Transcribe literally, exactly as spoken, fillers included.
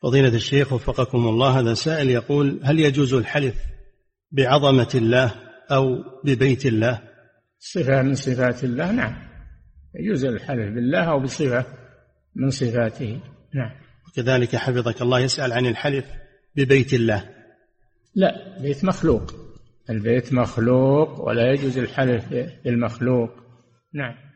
فضيلة الشيخ وفقكم الله، هذا سائل يقول: هل يجوز الحلف بعظمة الله أو ببيت الله؟ صفة من صفات الله نعم، يجوز الحلف بالله أو بصفة من صفاته نعم. وكذلك حفظك الله يسأل عن الحلف ببيت الله. لا، بيت مخلوق، البيت مخلوق ولا يجوز الحلف بالمخلوق نعم.